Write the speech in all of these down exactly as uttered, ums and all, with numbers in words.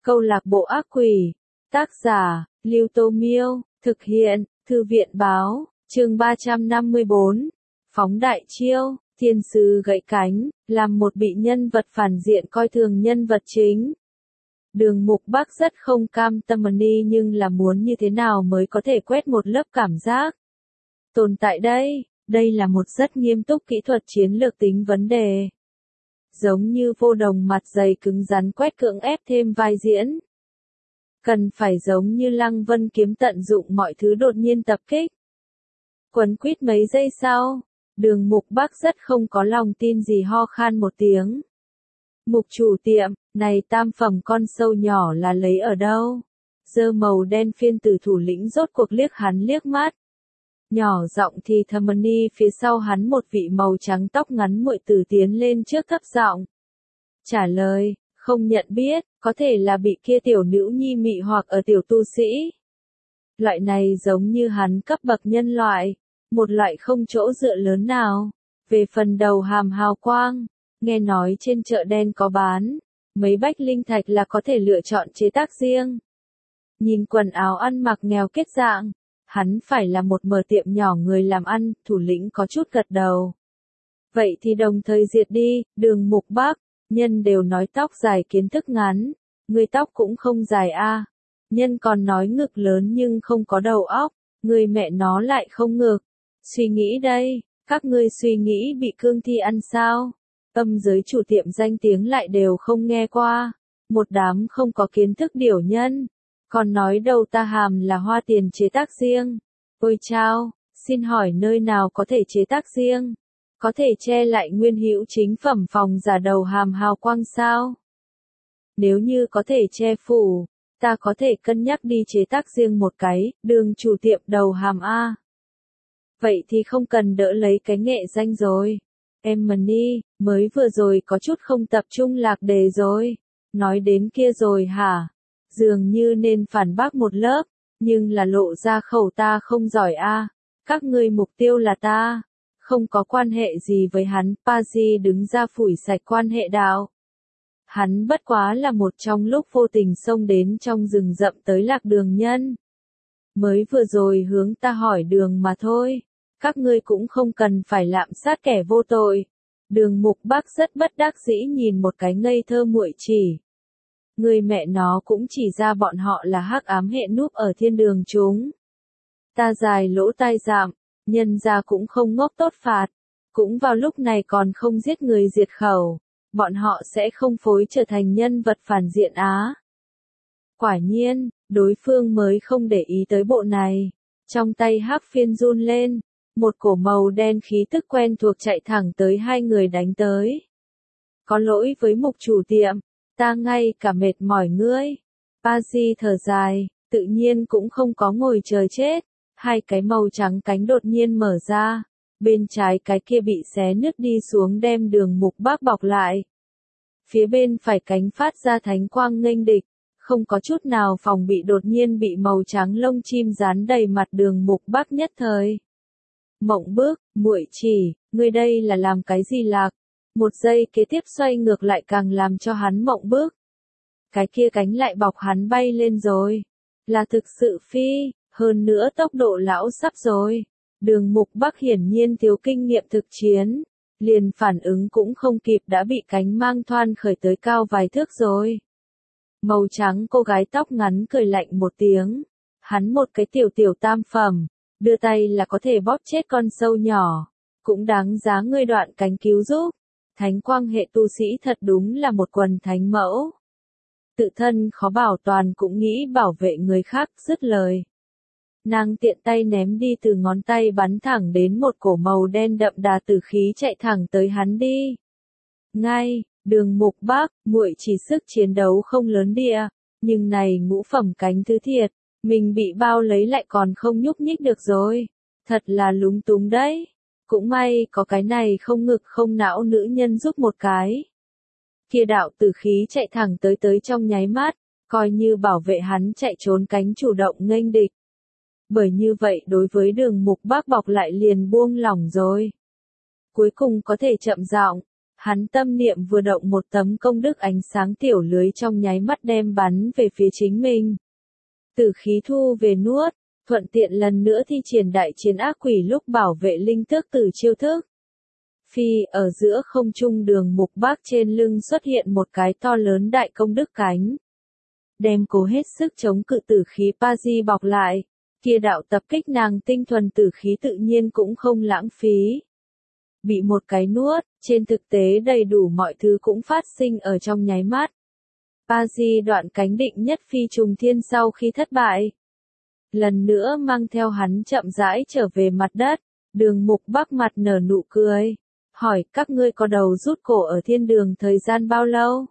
Câu lạc bộ ác quỷ. Tác giả, Lưu Tô Miêu. Thực hiện, Thư viện Báo. Chương ba trăm năm mươi bốn. Phóng đại chiêu. Thiên sứ gãy cánh, làm một bị nhân vật phản diện coi thường nhân vật chính. Đường Mục Bắc rất không cam tâm đi, nhưng là muốn như thế nào mới có thể quét một lớp cảm giác tồn tại đây. Đây là một rất nghiêm túc kỹ thuật chiến lược tính vấn đề. Giống như Vô Đồng mặt dày cứng rắn quét cưỡng ép thêm vai diễn. Cần phải giống như Lăng Vân Kiếm tận dụng mọi thứ đột nhiên tập kích. Quấn quýt mấy giây sau, Đường Mục Bắc rất không có lòng tin gì ho khan một tiếng. Mục chủ tiệm, này tam phẩm con sâu nhỏ là lấy ở đâu? Dơ màu đen phiên tử thủ lĩnh rốt cuộc liếc hắn liếc mắt. Nhỏ giọng thì thầm ni phía sau hắn một vị màu trắng tóc ngắn muội tử tiến lên trước thấp giọng. Trả lời, không nhận biết, có thể là bị kia tiểu nữ nhi mị hoặc ở tiểu tu sĩ. Loại này giống như hắn cấp bậc nhân loại, một loại không chỗ dựa lớn nào. Về phần đầu hàm hào quang, nghe nói trên chợ đen có bán, mấy bách linh thạch là có thể lựa chọn chế tác riêng. Nhìn quần áo ăn mặc nghèo kết dạng, hắn phải là một mở tiệm nhỏ người làm ăn, thủ lĩnh có chút gật đầu. Vậy thì đồng thời diệt đi, Đường Mục Bắc, nhân đều nói tóc dài kiến thức ngắn, người tóc cũng không dài a. Nhân còn nói ngực lớn nhưng không có đầu óc, người mẹ nó lại không ngực. Suy nghĩ đây, các ngươi suy nghĩ bị cương thi ăn sao? Âm giới chủ tiệm danh tiếng lại đều không nghe qua, một đám không có kiến thức điểu nhân. Còn nói đầu ta hàm là hoa tiền chế tác riêng. Ôi chao, xin hỏi nơi nào có thể chế tác riêng? Có thể che lại nguyên hữu chính phẩm phòng giả đầu hàm hào quang sao? Nếu như có thể che phủ, ta có thể cân nhắc đi chế tác riêng một cái, Đường chủ tiệm đầu hàm A. Vậy thì không cần đỡ lấy cái nghệ danh rồi. Em Money, mới vừa rồi có chút không tập trung lạc đề rồi. Nói đến kia rồi hả? Dường như nên phản bác một lớp, nhưng là lộ ra khẩu ta không giỏi a. Các ngươi mục tiêu là ta, không có quan hệ gì với hắn. Pazi đứng ra phủi sạch quan hệ đạo. Hắn bất quá là một trong lúc vô tình xông đến trong rừng rậm tới lạc đường nhân. Mới vừa rồi hướng ta hỏi đường mà thôi, các ngươi cũng không cần phải lạm sát kẻ vô tội. Đường Mục Bắc rất bất đắc dĩ nhìn một cái ngây thơ muội chỉ. Người mẹ nó cũng chỉ ra bọn họ là hắc ám hệ núp ở thiên đường chúng. Ta dài lỗ tai dạm, nhân ra cũng không ngốc tốt phạt, cũng vào lúc này còn không giết người diệt khẩu, bọn họ sẽ không phối trở thành nhân vật phản diện á. Quả nhiên, đối phương mới không để ý tới bộ này, trong tay hắc phiên run lên, một cổ màu đen khí tức quen thuộc chạy thẳng tới hai người đánh tới. Có lỗi với mục chủ tiệm. Ta ngay cả mệt mỏi ngươi. Pazi thở dài, tự nhiên cũng không có ngồi chờ chết. Hai cái màu trắng cánh đột nhiên mở ra. Bên trái cái kia bị xé nứt đi xuống đem Đường Mục Bắc bọc lại. Phía bên phải cánh phát ra thánh quang nghênh địch. Không có chút nào phòng bị đột nhiên bị màu trắng lông chim dán đầy mặt Đường Mục Bắc nhất thời. Mộng bước, muội chỉ, ngươi đây là làm cái gì lạc? Một giây kế tiếp xoay ngược lại càng làm cho hắn mộng bước. Cái kia cánh lại bọc hắn bay lên rồi. Là thực sự phi, hơn nữa tốc độ lão sắp rồi. Đường Mục Bắc hiển nhiên thiếu kinh nghiệm thực chiến. Liền phản ứng cũng không kịp đã bị cánh mang thoăn khởi tới cao vài thước rồi. Màu trắng cô gái tóc ngắn cười lạnh một tiếng. Hắn một cái tiểu tiểu tam phẩm, đưa tay là có thể bóp chết con sâu nhỏ. Cũng đáng giá ngươi đoạn cánh cứu giúp. Thánh quang hệ tu sĩ thật đúng là một quần thánh mẫu. Tự thân khó bảo toàn cũng nghĩ bảo vệ người khác, dứt lời. Nàng tiện tay ném đi từ ngón tay bắn thẳng đến một cổ màu đen đậm đà tử khí chạy thẳng tới hắn đi. Ngay, Đường Mục Bắc, muội chỉ sức chiến đấu không lớn địa, nhưng này ngũ phẩm cánh thứ thiệt, mình bị bao lấy lại còn không nhúc nhích được rồi. Thật là lúng túng đấy. Cũng may có cái này không ngực không não nữ nhân giúp một cái. Kia đạo tử khí chạy thẳng tới tới trong nháy mắt, coi như bảo vệ hắn chạy trốn cánh chủ động nghênh địch. Bởi như vậy đối với Đường Mục Bắc bọc lại liền buông lỏng rồi. Cuối cùng có thể chậm giọng, Hắn tâm niệm vừa động, một tấm công đức ánh sáng tiểu lưới trong nháy mắt đem bắn về phía chính mình. Tử khí thu về nuốt, thuận tiện lần nữa thi triển đại chiến ác quỷ lúc bảo vệ linh tước tử chiêu thức. Phi, ở giữa không trung Đường Mục Bác trên lưng xuất hiện một cái to lớn đại công đức cánh. Đem cố hết sức chống cự tử khí pa di bọc lại, kia đạo tập kích nàng tinh thuần tử khí tự nhiên cũng không lãng phí. Bị một cái nuốt, trên thực tế đầy đủ mọi thứ cũng phát sinh ở trong nháy mắt. Pa di đoạn cánh định nhất phi trùng thiên sau khi thất bại. Lần nữa mang theo hắn chậm rãi trở về mặt đất, Đường Mục Bác mặt nở nụ cười. Hỏi các ngươi có đầu rút cổ ở thiên đường thời gian bao lâu?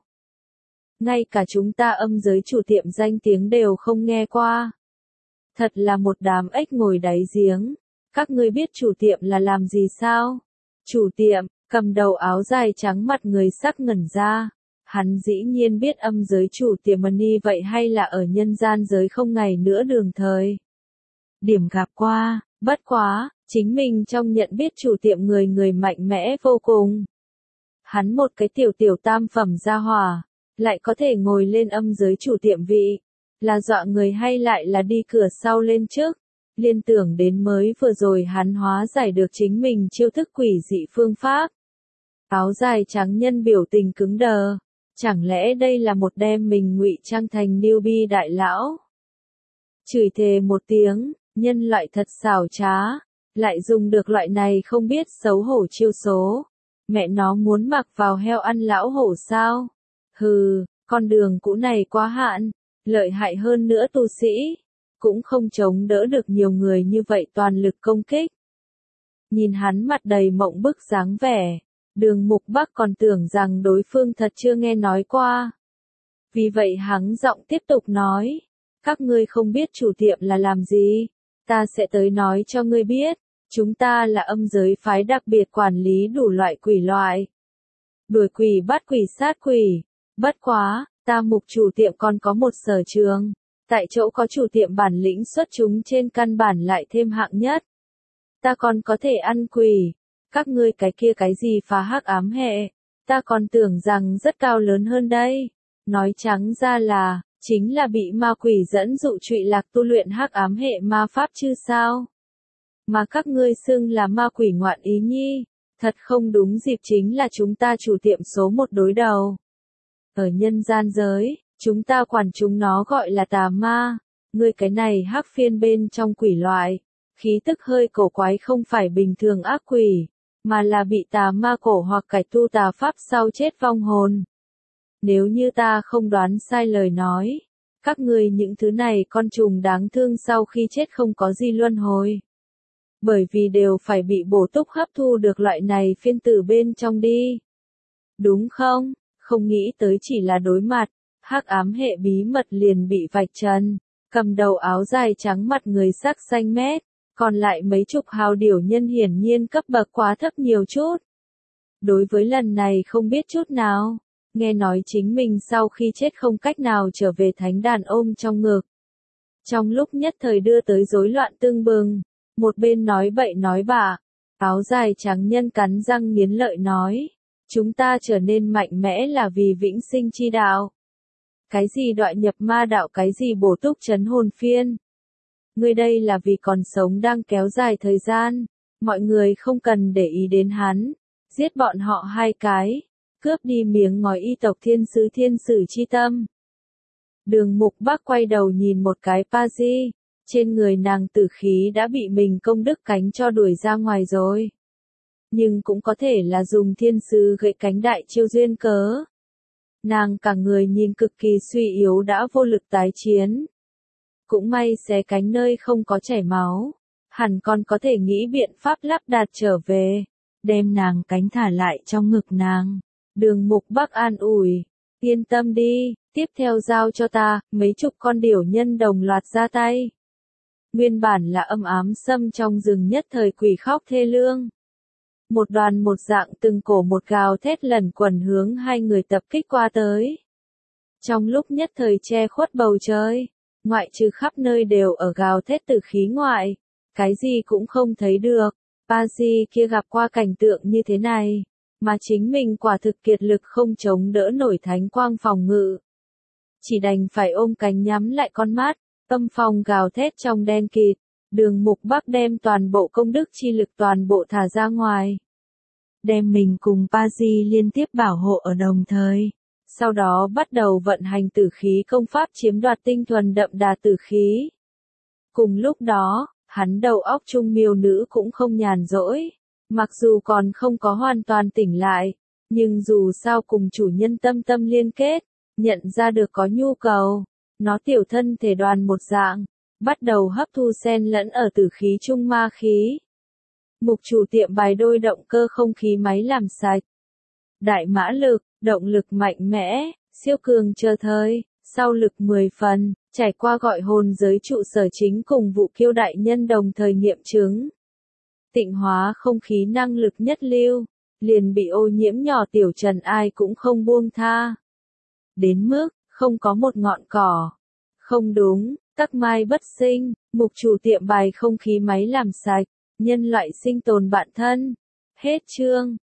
Ngay cả chúng ta âm giới chủ tiệm danh tiếng đều không nghe qua. Thật là một đám ếch ngồi đáy giếng. Các ngươi biết chủ tiệm là làm gì sao? Chủ tiệm, cầm đầu áo dài trắng mặt người sắc ngẩn ra. Hắn dĩ nhiên biết âm giới chủ tiệm Mani vậy hay là ở nhân gian giới không ngày nữa đường thời. Điểm gặp qua, bất quá, chính mình trong nhận biết chủ tiệm người người mạnh mẽ vô cùng. Hắn một cái tiểu tiểu tam phẩm gia hỏa, lại có thể ngồi lên âm giới chủ tiệm vị, là dọa người hay lại là đi cửa sau lên trước. Liên tưởng đến mới vừa rồi hắn hóa giải được chính mình chiêu thức quỷ dị phương pháp. Áo dài trắng nhân biểu tình cứng đờ, chẳng lẽ đây là một đem mình ngụy trang thành newbie đại lão? Chửi thề một tiếng, nhân loại thật xảo trá, lại dùng được loại này không biết xấu hổ chiêu số. Mẹ nó muốn mặc vào heo ăn lão hổ sao? Hừ, con đường cũ này quá hạn, lợi hại hơn nữa tu sĩ, cũng không chống đỡ được nhiều người như vậy toàn lực công kích. Nhìn hắn mặt đầy mộng bức dáng vẻ, Đường Mục Bác còn tưởng rằng đối phương thật chưa nghe nói qua. Vì vậy hắn giọng tiếp tục nói, các ngươi không biết chủ tiệm là làm gì, ta sẽ tới nói cho ngươi biết, chúng ta là âm giới phái đặc biệt quản lý đủ loại quỷ loại. Đuổi quỷ bắt quỷ sát quỷ, bất quá, ta Mục chủ tiệm còn có một sở trường, tại chỗ có chủ tiệm bản lĩnh xuất chúng trên căn bản lại thêm hạng nhất. Ta còn có thể ăn quỷ, các ngươi cái kia cái gì phá hắc ám hệ, ta còn tưởng rằng rất cao lớn hơn đây. Nói trắng ra là, chính là bị ma quỷ dẫn dụ trụy lạc tu luyện hắc ám hệ ma pháp chứ sao. Mà các ngươi xưng là ma quỷ ngoạn ý nhi, thật không đúng dịp, chính là chúng ta chủ tiệm số một đối đầu. Ở nhân gian giới, chúng ta quản chúng nó gọi là tà ma, ngươi cái này hắc phiên bên trong quỷ loại, khí tức hơi cổ quái, không phải bình thường ác quỷ, mà là bị tà ma cổ hoặc cải tu tà pháp sau chết vong hồn. Nếu như ta không đoán sai lời nói, các ngươi những thứ này con trùng đáng thương sau khi chết không có gì luân hồi. Bởi vì đều phải bị bổ túc hấp thu được loại này phiên tử bên trong đi. Đúng không? Không nghĩ tới chỉ là đối mặt, hắc ám hệ bí mật liền bị vạch trần. Cầm đầu áo dài trắng mặt người sắc xanh mét, còn lại mấy chục hào điểu nhân hiển nhiên cấp bậc quá thấp nhiều chút. Đối với lần này không biết chút nào, nghe nói chính mình sau khi chết không cách nào trở về thánh đàn ôm trong ngực. Trong lúc nhất thời đưa tới rối loạn tương bừng, một bên nói bậy nói bạ, áo dài trắng nhân cắn răng nghiến lợi nói, chúng ta trở nên mạnh mẽ là vì vĩnh sinh chi đạo. Cái gì đoạn nhập ma đạo, cái gì bổ túc trấn hồn phiên. Ngươi đây là vì còn sống đang kéo dài thời gian, mọi người không cần để ý đến hắn, giết bọn họ hai cái, cướp đi miếng ngói y tộc thiên sứ thiên sử chi tâm. Đường Mục Bác quay đầu nhìn một cái pa di, trên người nàng tử khí đã bị mình công đức cánh cho đuổi ra ngoài rồi. Nhưng cũng có thể là dùng thiên sứ gậy cánh đại chiêu duyên cớ. Nàng cả người nhìn cực kỳ suy yếu, đã vô lực tái chiến. Cũng may xé cánh nơi không có chảy máu, hẳn còn có thể nghĩ biện pháp lắp đặt trở về, đem nàng cánh thả lại trong ngực nàng. Đường Mục Bác an ủi, yên tâm đi, tiếp theo giao cho ta. Mấy chục con điểu nhân đồng loạt ra tay. Nguyên bản là âm ám sâm trong rừng nhất thời quỷ khóc thê lương. Một đoàn một dạng từng cổ một gào thét lẩn quẩn hướng hai người tập kích qua tới. Trong lúc nhất thời che khuất bầu trời, ngoại trừ khắp nơi đều ở gào thét tử khí ngoại, cái gì cũng không thấy được. Pa di kia gặp qua cảnh tượng như thế này, mà chính mình quả thực kiệt lực không chống đỡ nổi thánh quang phòng ngự. Chỉ đành phải ôm cánh nhắm lại con mắt, âm phong gào thét trong đen kịt, Đường Mục Bắc đem toàn bộ công đức chi lực toàn bộ thả ra ngoài. Đem mình cùng Pa-di liên tiếp bảo hộ ở đồng thời. Sau đó bắt đầu vận hành tử khí công pháp chiếm đoạt tinh thuần đậm đà tử khí. Cùng lúc đó, hắn đầu óc trung miêu nữ cũng không nhàn rỗi. Mặc dù còn không có hoàn toàn tỉnh lại, nhưng dù sao cùng chủ nhân tâm tâm liên kết, nhận ra được có nhu cầu, nó tiểu thân thể đoàn một dạng, bắt đầu hấp thu xen lẫn ở tử khí trung ma khí. Mục chủ tiệm bài đôi động cơ không khí máy làm sạch. Đại mã lực, động lực mạnh mẽ, siêu cường chờ thời, sau lực mười phần, trải qua gọi hồn giới trụ sở chính cùng vụ kiêu đại nhân đồng thời nghiệm chứng. Tịnh hóa không khí năng lực nhất lưu, liền bị ô nhiễm nhỏ tiểu trần ai cũng không buông tha. Đến mức, không có một ngọn cỏ. Không đúng, tắc mai bất sinh, mục chủ tiệm bài không khí máy làm sạch, nhân loại sinh tồn bạn thân. Hết chương.